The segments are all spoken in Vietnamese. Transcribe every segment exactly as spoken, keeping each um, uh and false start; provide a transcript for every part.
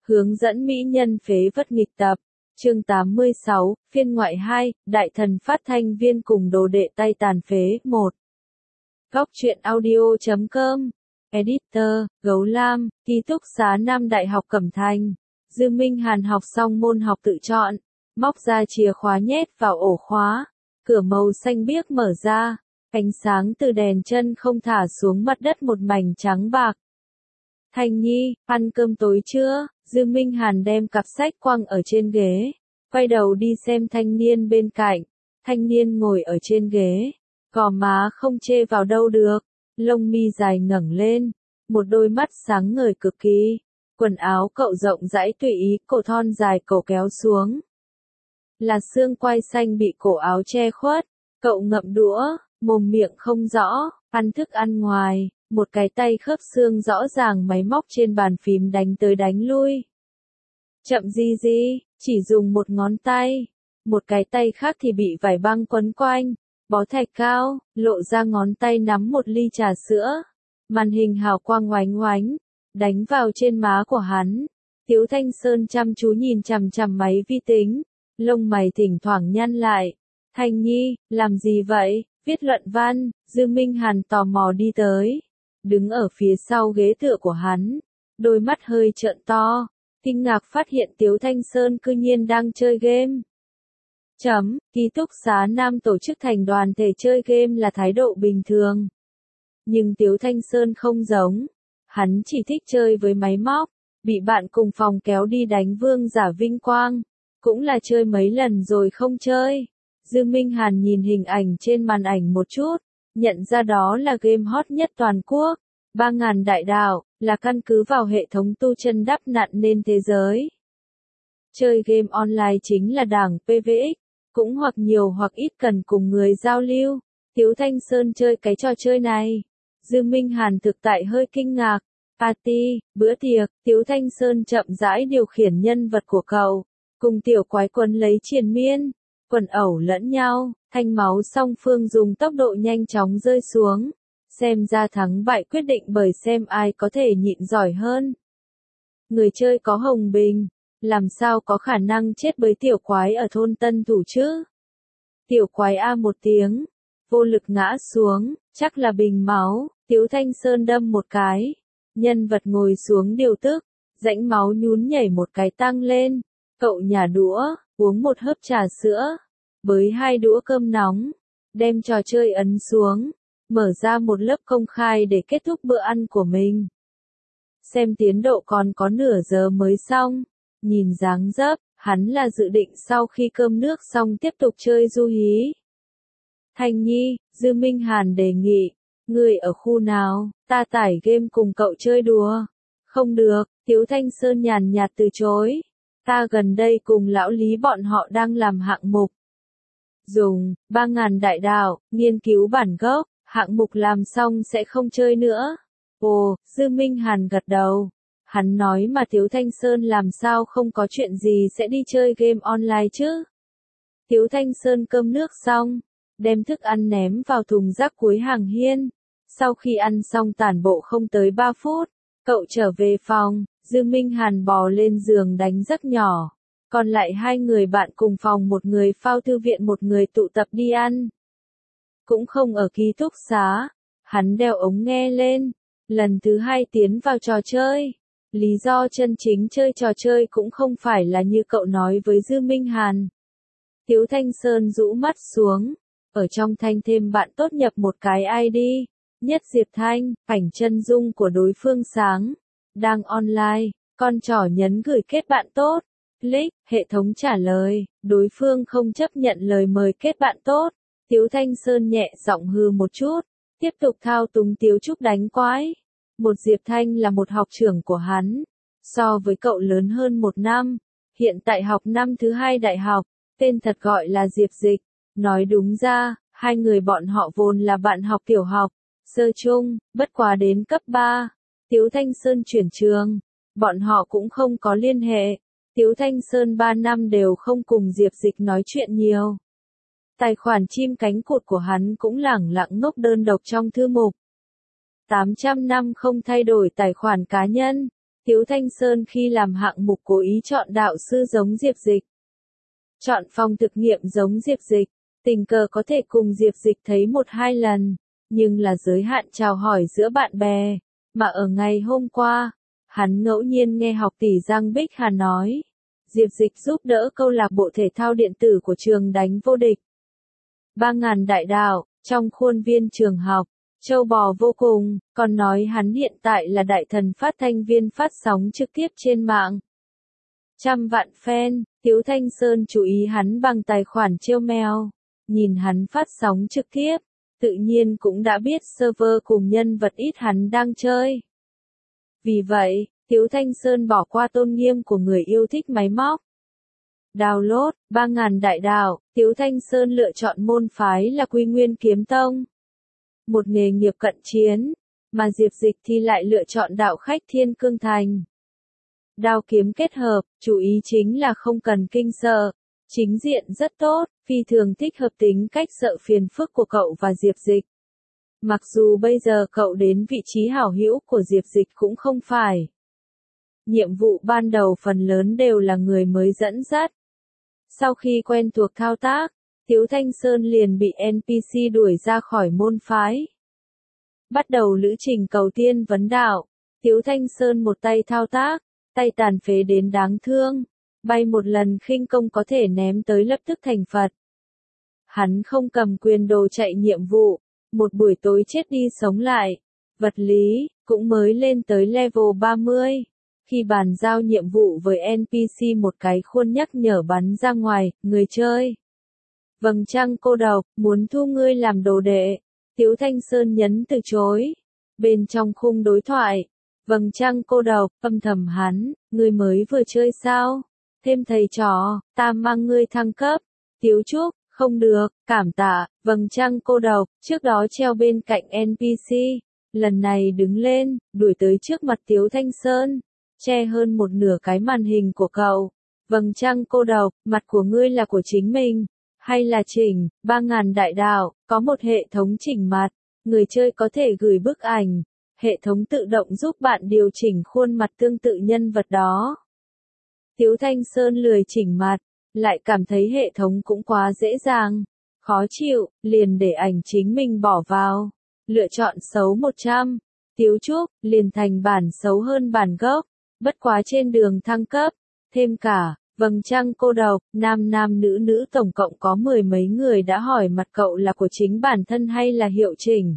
Hướng dẫn mỹ nhân phế vật nghịch tập. Chương tám mươi sáu, phiên ngoại hai, Đại thần phát thanh viên cùng đồ đệ tay tàn phế, một. Góc truyện audio chấm com. Editor, Gấu Lam, ký túc xá Nam Đại học Cẩm Thành. Dư Minh Hàn học xong môn học tự chọn, móc ra chìa khóa nhét vào ổ khóa. Cửa màu xanh biếc mở ra, ánh sáng từ đèn chân không thả xuống mặt đất một mảnh trắng bạc. Thành Nhi, ăn cơm tối chưa? Dư Minh Hàn đem cặp sách quăng ở trên ghế, quay đầu đi xem thanh niên bên cạnh. Thanh niên ngồi ở trên ghế, gò má không chê vào đâu được, lông mi dài ngẩng lên, một đôi mắt sáng ngời cực kỳ. Quần áo cậu rộng rãi tùy ý, cổ thon dài cổ kéo xuống. Là xương quai xanh bị cổ áo che khuất, cậu ngậm đũa, mồm miệng không rõ, ăn thức ăn ngoài. Một cái tay khớp xương rõ ràng máy móc trên bàn phím đánh tới đánh lui. Chậm gì gì, chỉ dùng một ngón tay. Một cái tay khác thì bị vải băng quấn quanh, bó thạch cao, lộ ra ngón tay nắm một ly trà sữa. Màn hình hào quang oánh oánh, đánh vào trên má của hắn. Tiếu Thanh Sơn chăm chú nhìn chằm chằm máy vi tính, lông mày thỉnh thoảng nhăn lại. Thành Nhi, làm gì vậy? Viết luận văn. Dư Minh Hàn tò mò đi tới, đứng ở phía sau ghế tựa của hắn, đôi mắt hơi trợn to, kinh ngạc phát hiện Tiếu Thanh Sơn cư nhiên đang chơi game. Chấm, ký túc xá Nam tổ chức thành đoàn thể chơi game là thái độ bình thường. Nhưng Tiếu Thanh Sơn không giống, hắn chỉ thích chơi với máy móc, bị bạn cùng phòng kéo đi đánh vương giả vinh quang, cũng là chơi mấy lần rồi không chơi. Dư Minh Hàn nhìn hình ảnh trên màn ảnh một chút, nhận ra đó là game hot nhất toàn quốc. Ba ngàn đại đạo, là căn cứ vào hệ thống tu chân đắp nặn nên thế giới. Chơi game online chính là đảng pê vê ích, cũng hoặc nhiều hoặc ít cần cùng người giao lưu. Tiếu Thanh Sơn chơi cái trò chơi này. Dư Minh Hàn thực tại hơi kinh ngạc. Party, bữa tiệc, Tiếu Thanh Sơn chậm rãi điều khiển nhân vật của cậu, cùng tiểu quái quấn lấy triền miên, quần ẩu lẫn nhau, thanh máu song phương dùng tốc độ nhanh chóng rơi xuống. Xem ra thắng bại quyết định bởi xem ai có thể nhịn giỏi hơn. Người chơi có Hồng Bình, làm sao có khả năng chết với tiểu quái ở thôn Tân Thủ chứ? Tiểu quái a một tiếng, vô lực ngã xuống, chắc là bình máu. Tiếu Thanh Sơn đâm một cái, nhân vật ngồi xuống điều tức, rãnh máu nhún nhảy một cái tăng lên. Cậu nhả đũa, uống một hớp trà sữa, bới hai đũa cơm nóng, đem trò chơi ấn xuống. Mở ra một lớp công khai để kết thúc bữa ăn của mình. Xem tiến độ còn có nửa giờ mới xong. Nhìn dáng dấp, hắn là dự định sau khi cơm nước xong tiếp tục chơi du hí. Thành Nhi, Dư Minh Hàn đề nghị. Người ở khu nào, ta tải game cùng cậu chơi đùa. Không được, Tiếu Thanh Sơn nhàn nhạt từ chối. Ta gần đây cùng lão Lý bọn họ đang làm hạng mục. Dùng, ba ngàn đại đạo, nghiên cứu bản gốc. Hạng mục làm xong sẽ không chơi nữa. Ồ, Dư Minh Hàn gật đầu. Hắn nói mà Tiếu Thanh Sơn làm sao không có chuyện gì sẽ đi chơi game online chứ. Tiếu Thanh Sơn cơm nước xong, đem thức ăn ném vào thùng rác cuối hàng hiên. Sau khi ăn xong tản bộ không tới ba phút, cậu trở về phòng, Dư Minh Hàn bò lên giường đánh giấc nhỏ. Còn lại hai người bạn cùng phòng, một người phao thư viện, một người tụ tập đi ăn. Cũng không ở ký túc xá, hắn đeo ống nghe lên, lần thứ hai tiến vào trò chơi. Lý do chân chính chơi trò chơi cũng không phải là như cậu nói với Dư Minh Hàn. Tiếu Thanh Sơn rũ mắt xuống, ở trong thanh thêm bạn tốt nhập một cái i đê, Nhất Diệp Thanh, ảnh chân dung của đối phương sáng, đang online, con trỏ nhấn gửi kết bạn tốt, click, hệ thống trả lời, đối phương không chấp nhận lời mời kết bạn tốt. Tiếu Thanh Sơn nhẹ giọng hừ một chút, tiếp tục thao túng Tiếu Trúc đánh quái. Một Diệp Thanh là một học trưởng của hắn, so với cậu lớn hơn một năm, hiện tại học năm thứ hai đại học, tên thật gọi là Diệp Dịch. Nói đúng ra, hai người bọn họ vốn là bạn học tiểu học, sơ chung, bất quá đến cấp ba, Tiếu Thanh Sơn chuyển trường, bọn họ cũng không có liên hệ. Tiếu Thanh Sơn ba năm đều không cùng Diệp Dịch nói chuyện nhiều. Tài khoản chim cánh cụt của hắn cũng lẳng lặng ngốc đơn độc trong thư mục. tám trăm năm không thay đổi tài khoản cá nhân, Tiếu Thanh Sơn khi làm hạng mục cố ý chọn đạo sư giống Diệp Dịch. Chọn phòng thực nghiệm giống Diệp Dịch, tình cờ có thể cùng Diệp Dịch thấy một hai lần, nhưng là giới hạn chào hỏi giữa bạn bè, mà ở ngày hôm qua, hắn ngẫu nhiên nghe học tỷ Giang Bích Hà nói, Diệp Dịch giúp đỡ câu lạc bộ thể thao điện tử của trường đánh vô địch. Ba ngàn đại đạo, trong khuôn viên trường học, châu bò vô cùng, còn nói hắn hiện tại là đại thần phát thanh viên phát sóng trực tiếp trên mạng. Trăm vạn fan, Tiếu Thanh Sơn chú ý hắn bằng tài khoản trêu mèo, nhìn hắn phát sóng trực tiếp, tự nhiên cũng đã biết server cùng nhân vật ít hắn đang chơi. Vì vậy, Tiếu Thanh Sơn bỏ qua tôn nghiêm của người yêu thích máy móc. Download, ba ngàn đại đạo, Tiếu Thanh Sơn lựa chọn môn phái là Quy Nguyên Kiếm Tông. Một nghề nghiệp cận chiến, mà Diệp Dịch thì lại lựa chọn đạo khách Thiên Cương Thành. Đao kiếm kết hợp, chú ý chính là không cần kinh sợ, chính diện rất tốt, phi thường thích hợp tính cách sợ phiền phức của cậu và Diệp Dịch. Mặc dù bây giờ cậu đến vị trí hảo hữu của Diệp Dịch cũng không phải. Nhiệm vụ ban đầu phần lớn đều là người mới dẫn dắt. Sau khi quen thuộc thao tác, Tiếu Thanh Sơn liền bị en pê xê đuổi ra khỏi môn phái. Bắt đầu lữ trình cầu tiên vấn đạo, Tiếu Thanh Sơn một tay thao tác, tay tàn phế đến đáng thương, bay một lần khinh công có thể ném tới lập tức thành Phật. Hắn không cầm quyền đồ chạy nhiệm vụ, một buổi tối chết đi sống lại, vật lý, cũng mới lên tới level ba mươi. Khi bàn giao nhiệm vụ với en pê xê một cái khuôn nhắc nhở bắn ra ngoài, người chơi. Vầng trăng cô độc, muốn thu ngươi làm đồ đệ. Tiếu Thanh Sơn nhấn từ chối. Bên trong khung đối thoại, vầng trăng cô độc, âm thầm hắn, ngươi mới vừa chơi sao? Thêm thầy trò, ta mang ngươi thăng cấp. Tiếu Trúc, không được, cảm tạ, vầng trăng cô độc, trước đó treo bên cạnh en pê xê. Lần này đứng lên, đuổi tới trước mặt Tiếu Thanh Sơn. Che hơn một nửa cái màn hình của cậu. Vầng trăng cô độc, mặt của ngươi là của chính mình, hay là chỉnh, ba ngàn đại đạo, có một hệ thống chỉnh mặt, người chơi có thể gửi bức ảnh, hệ thống tự động giúp bạn điều chỉnh khuôn mặt tương tự nhân vật đó. Tiếu Thanh Sơn lười chỉnh mặt, lại cảm thấy hệ thống cũng quá dễ dàng, khó chịu, liền để ảnh chính mình bỏ vào, lựa chọn xấu một trăm, Tiếu Trúc, liền thành bản xấu hơn bản gốc. Bất quá trên đường thăng cấp, thêm cả, vầng trăng cô độc, nam nam nữ nữ tổng cộng có mười mấy người đã hỏi mặt cậu là của chính bản thân hay là hiệu chỉnh.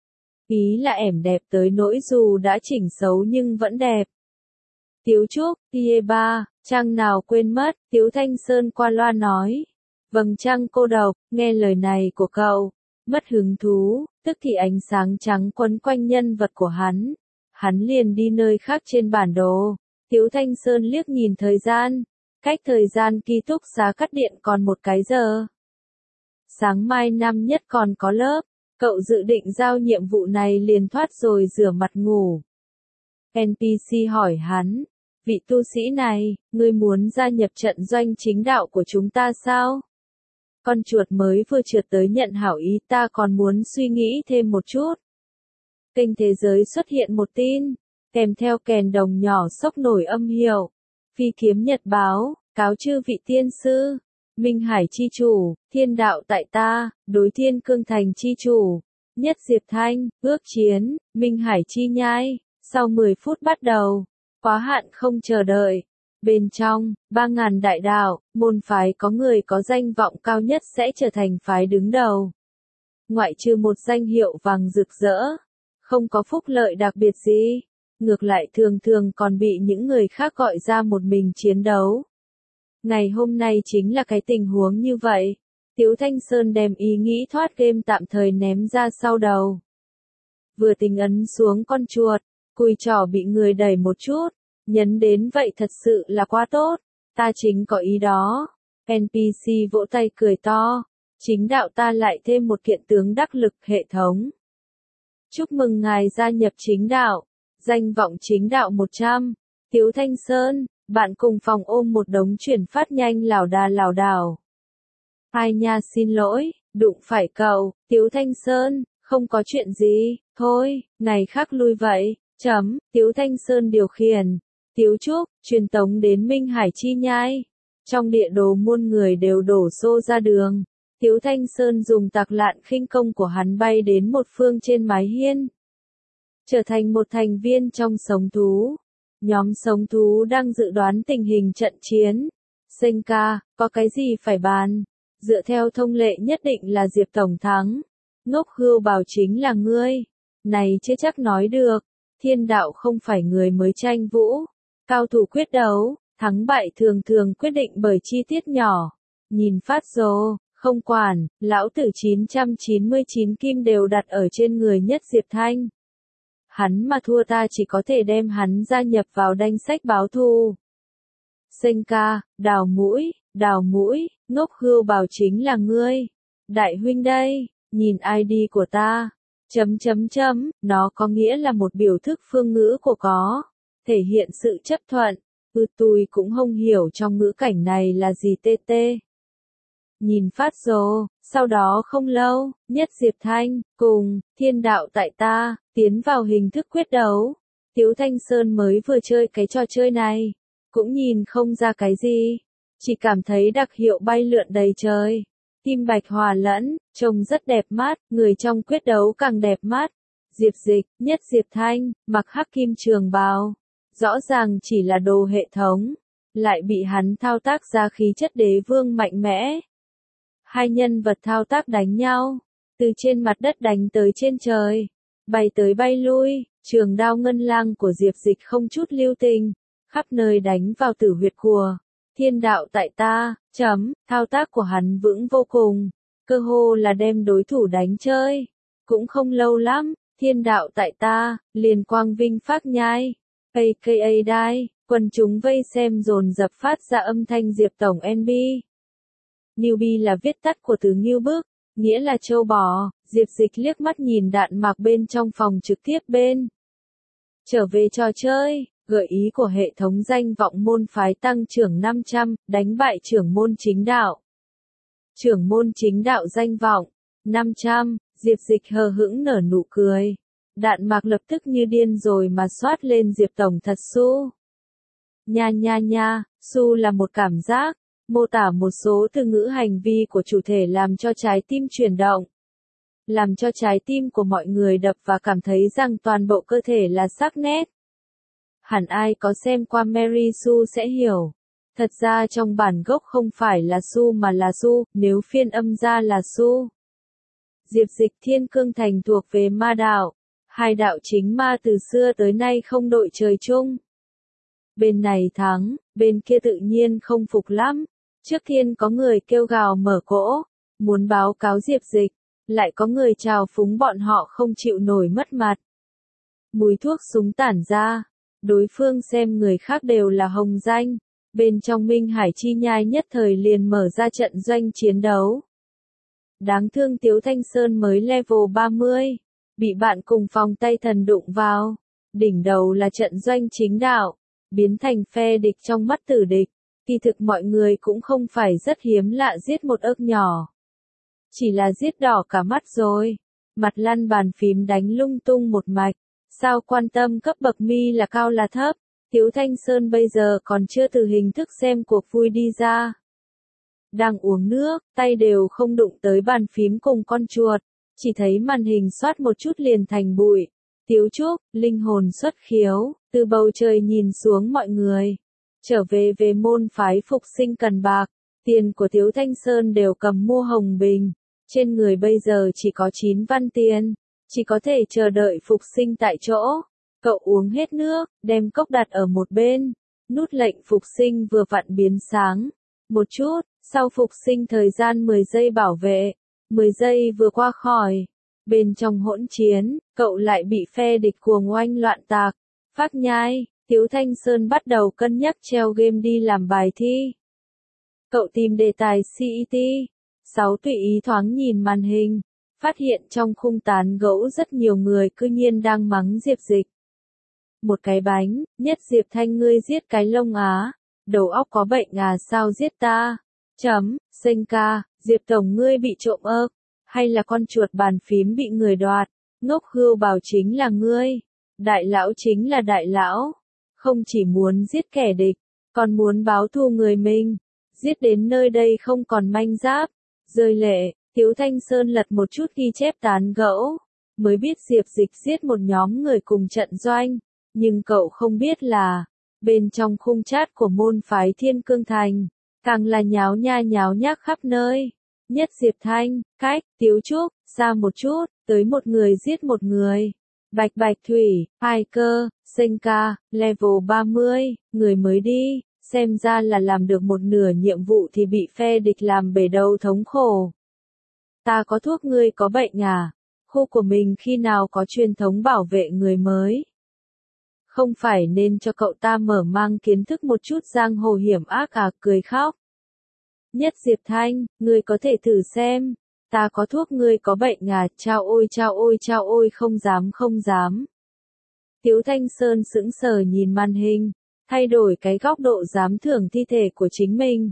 Ý là ẻm đẹp tới nỗi dù đã chỉnh xấu nhưng vẫn đẹp. Tiếu Trúc, Tie ba, trang nào quên mất, Tiếu Thanh Sơn qua loa nói. Vầng trăng cô độc, nghe lời này của cậu, mất hứng thú, tức thì ánh sáng trắng quấn quanh nhân vật của hắn. Hắn liền đi nơi khác trên bản đồ. Tiếu Thanh Sơn liếc nhìn thời gian. Cách thời gian ký túc xá cắt điện còn một cái giờ. Sáng mai năm nhất còn có lớp. Cậu dự định giao nhiệm vụ này liền thoát rồi rửa mặt ngủ. en pê xê hỏi hắn. Vị tu sĩ này, ngươi muốn gia nhập trận doanh chính đạo của chúng ta sao? Con chuột mới vừa trượt tới nhận hảo ý, ta còn muốn suy nghĩ thêm một chút. Kênh Thế Giới xuất hiện một tin, kèm theo kèn đồng nhỏ sốc nổi âm hiệu. Phi Kiếm Nhật báo, cáo chư vị tiên sư, Minh Hải chi chủ, thiên đạo tại ta, đối Thiên Cương Thành chi chủ, Nhất Diệp Thanh, ước chiến, Minh Hải chi nhai, sau mười phút bắt đầu, quá hạn không chờ đợi. Bên trong, ba ngàn đại đạo, môn phái có người có danh vọng cao nhất sẽ trở thành phái đứng đầu. Ngoại trừ một danh hiệu vàng rực rỡ. Không có phúc lợi đặc biệt gì, ngược lại thường thường còn bị những người khác gọi ra một mình chiến đấu. Ngày hôm nay chính là cái tình huống như vậy. Tiếu Thanh Sơn đem ý nghĩ thoát game tạm thời ném ra sau đầu. Vừa tính ấn xuống con chuột, cùi trỏ bị người đẩy một chút, nhấn đến vậy thật sự là quá tốt, ta chính có ý đó. en pê xê vỗ tay cười to, chính đạo ta lại thêm một kiện tướng đắc lực hệ thống. Chúc mừng ngài gia nhập chính đạo, danh vọng chính đạo một trăm, Tiếu Thanh Sơn, bạn cùng phòng ôm một đống chuyển phát nhanh lảo đà lảo đảo. Ai nha xin lỗi, đụng phải cậu, Tiếu Thanh Sơn, không có chuyện gì, thôi, ngày khác lui vậy, chấm, Tiếu Thanh Sơn điều khiển, Tiếu Trúc, truyền tống đến Minh Hải chi nhai. Trong địa đồ muôn người đều đổ xô ra đường. Tiếu Thanh Sơn dùng tạc lạn khinh công của hắn bay đến một phương trên mái hiên. Trở thành một thành viên trong sống thú. Nhóm sống thú đang dự đoán tình hình trận chiến. Sinh ca, có cái gì phải bàn? Dựa theo thông lệ nhất định là Diệp Tổng thắng. Ngốc Hưu bảo chính là ngươi. Này chưa chắc nói được. Thiên đạo không phải người mới tranh vũ. Cao thủ quyết đấu, thắng bại thường thường quyết định bởi chi tiết nhỏ. Nhìn phát rồ, không quản, lão tử chín trăm chín mươi chín kim đều đặt ở trên người nhất Diệp Thanh. Hắn mà thua ta chỉ có thể đem hắn gia nhập vào danh sách báo thù. Sinh ca, đào mũi, đào mũi, Ngốc Hưu bảo chính là ngươi. Đại huynh đây, nhìn i đê của ta. Chấm chấm chấm, nó có nghĩa là một biểu thức phương ngữ của có. Thể hiện sự chấp thuận. Ừ tui cũng không hiểu trong ngữ cảnh này là gì tê tê. Nhìn phát rồ, sau đó không lâu, nhất Diệp Thanh, cùng, thiên đạo tại ta, tiến vào hình thức quyết đấu. Tiếu Thanh Sơn mới vừa chơi cái trò chơi này, cũng nhìn không ra cái gì, chỉ cảm thấy đặc hiệu bay lượn đầy trời. Kim bạch hòa lẫn, trông rất đẹp mắt, người trong quyết đấu càng đẹp mắt. Diệp Dịch, nhất Diệp Thanh, mặc hắc kim trường bào. Rõ ràng chỉ là đồ hệ thống, lại bị hắn thao tác ra khí chất đế vương mạnh mẽ. Hai nhân vật thao tác đánh nhau, từ trên mặt đất đánh tới trên trời, bay tới bay lui, trường đao ngân lang của Diệp Dịch không chút lưu tình, khắp nơi đánh vào tử huyệt của. Thiên đạo tại ta, chấm, thao tác của hắn vững vô cùng, cơ hồ là đem đối thủ đánh chơi. Cũng không lâu lắm, thiên đạo tại ta, liền quang vinh phát nhai. a ca a đai, quần chúng vây xem dồn dập phát ra âm thanh Diệp Tổng en bê. Newbie là viết tắt của từ ngưu bức, nghĩa là châu bò. Diệp Dịch liếc mắt nhìn đạn mạc bên trong phòng trực tiếp bên. Trở về trò chơi, gợi ý của hệ thống danh vọng môn phái tăng trưởng năm trăm, đánh bại trưởng môn chính đạo. Trưởng môn chính đạo danh vọng, năm trăm, Diệp Dịch hờ hững nở nụ cười. Đạn mạc lập tức như điên rồi mà xoát lên Diệp Tổng thật su. Nha nha nha, su là một cảm giác, mô tả một số từ ngữ hành vi của chủ thể làm cho trái tim chuyển động. Làm cho trái tim của mọi người đập và cảm thấy rằng toàn bộ cơ thể là sắc nét. Hẳn ai có xem qua Mary Sue sẽ hiểu. Thật ra trong bản gốc không phải là su mà là su, nếu phiên âm ra là su. Diệp Dịch Thiên Cương Thành thuộc về ma đạo. Hai đạo chính ma từ xưa tới nay không đội trời chung. Bên này thắng, bên kia tự nhiên không phục lắm. Trước tiên có người kêu gào mở cỗ, muốn báo cáo Diệp Dịch, lại có người trào phúng bọn họ không chịu nổi mất mặt. Mùi thuốc súng tản ra, đối phương xem người khác đều là hồng danh, bên trong Minh Hải chi nhai nhất thời liền mở ra trận doanh chiến đấu. Đáng thương Tiếu Thanh Sơn mới level ba mươi. Bị bạn cùng phòng tay thần đụng vào. Đỉnh đầu là trận doanh chính đạo, biến thành phe địch trong mắt tử địch. Kỳ thực mọi người cũng không phải rất hiếm lạ giết một ức nhỏ. Chỉ là giết đỏ cả mắt rồi. Mặt lăn bàn phím đánh lung tung một mạch. Sao quan tâm cấp bậc mi là cao là thấp. Tiếu Thanh Sơn bây giờ còn chưa từ hình thức xem cuộc vui đi ra. Đang uống nước, tay đều không đụng tới bàn phím cùng con chuột. Chỉ thấy màn hình xoát một chút liền thành bụi. Tiếu Trúc, linh hồn xuất khiếu, từ bầu trời nhìn xuống mọi người. Trở về về môn phái phục sinh cần bạc. Tiền của Tiếu Thanh Sơn đều cầm mua hồng bình. Trên người bây giờ chỉ có chín văn tiền. Chỉ có thể chờ đợi phục sinh tại chỗ. Cậu uống hết nước, đem cốc đặt ở một bên. Nút lệnh phục sinh vừa vặn biến sáng. Một chút, sau phục sinh thời gian mười giây bảo vệ. mười giây vừa qua khỏi. Bên trong hỗn chiến, cậu lại bị phe địch cuồng oanh loạn tạc. Phát nhai, Tiếu Thanh Sơn bắt đầu cân nhắc treo game đi làm bài thi. Cậu tìm đề tài xê e tê. sáu tùy ý thoáng nhìn màn hình. Phát hiện trong khung tán gẫu rất nhiều người cư nhiên đang mắng Diệp Dịch. Một cái bánh, nhất Diệp Thanh ngươi giết cái lông á. Đầu óc có bệnh à sao giết ta? Chấm, sinh ca, Diệp Tổng ngươi bị trộm ơ. Hay là con chuột bàn phím bị người đoạt? Ngốc Hưu bảo chính là ngươi. Đại lão chính là đại lão. Không chỉ muốn giết kẻ địch, còn muốn báo thù người mình. Giết đến nơi đây không còn manh giáp. Rơi lệ, Tiếu Thanh Sơn lật một chút ghi chép tán gẫu. Mới biết Diệp Dịch giết một nhóm người cùng trận doanh. Nhưng cậu không biết là, bên trong khung chat của môn phái Thiên Cương Thành, càng là nháo nha nháo nhác khắp nơi. Nhất Diệp Thanh, cách, Tiếu Trúc, ra một chút, tới một người giết một người. Bạch Bạch Thủy, Ai Cơ, Senka, level ba mươi, người mới đi, xem ra là làm được một nửa nhiệm vụ thì bị phe địch làm bể đầu thống khổ. Ta có thuốc ngươi có bệnh à? Khu của mình khi nào có truyền thống bảo vệ người mới? Không phải nên cho cậu ta mở mang kiến thức một chút giang hồ hiểm ác à, cười khóc. Nhất Diệp Thanh, ngươi có thể thử xem. Ta có thuốc ngươi có bệnh à, chao ôi chao ôi chao ôi không dám không dám. Tiếu Thanh Sơn sững sờ nhìn màn hình, thay đổi cái góc độ giám thưởng thi thể của chính mình.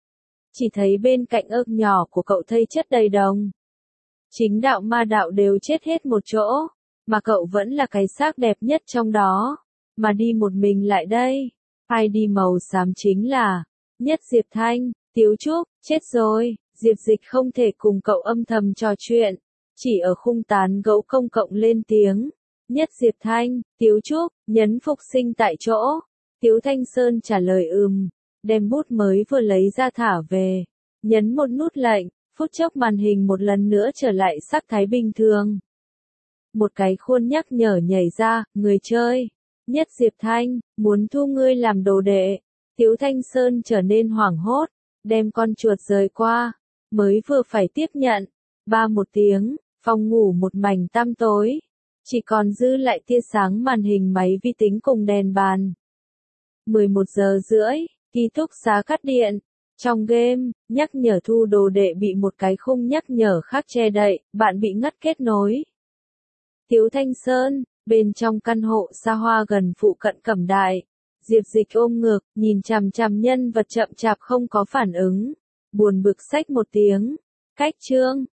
Chỉ thấy bên cạnh ớt nhỏ của cậu thây chất đầy đồng. Chính đạo ma đạo đều chết hết một chỗ, mà cậu vẫn là cái xác đẹp nhất trong đó, mà đi một mình lại đây. ai đi màu xám chính là Nhất Diệp Thanh, Tiếu Trúc, chết rồi. Diệp Dịch không thể cùng cậu âm thầm trò chuyện, chỉ ở khung tán gẫu công cộng lên tiếng. Nhất Diệp Thanh, Tiếu Trúc, nhấn phục sinh tại chỗ. Tiếu Thanh Sơn trả lời ừm, đem bút mới vừa lấy ra thả về, nhấn một nút lệnh, phút chốc màn hình một lần nữa trở lại sắc thái bình thường. Một cái khuôn nhắc nhở nhảy ra, người chơi. Nhất Diệp Thanh, muốn thu ngươi làm đồ đệ. Tiếu Thanh Sơn trở nên hoảng hốt, đem con chuột rời qua, mới vừa phải tiếp nhận. Ba một tiếng, phòng ngủ một mảnh tăm tối, chỉ còn dư lại tia sáng màn hình máy vi tính cùng đèn bàn. mười một giờ rưỡi, ký túc xá cắt điện. Trong game, nhắc nhở thu đồ đệ bị một cái khung nhắc nhở khác che đậy, bạn bị ngắt kết nối. Tiếu Thanh Sơn, bên trong căn hộ xa hoa gần phụ cận Cẩm Đại, Diệp Dịch ôm ngực, nhìn chằm chằm nhân vật chậm chạp không có phản ứng, buồn bực xách một tiếng. Cách chương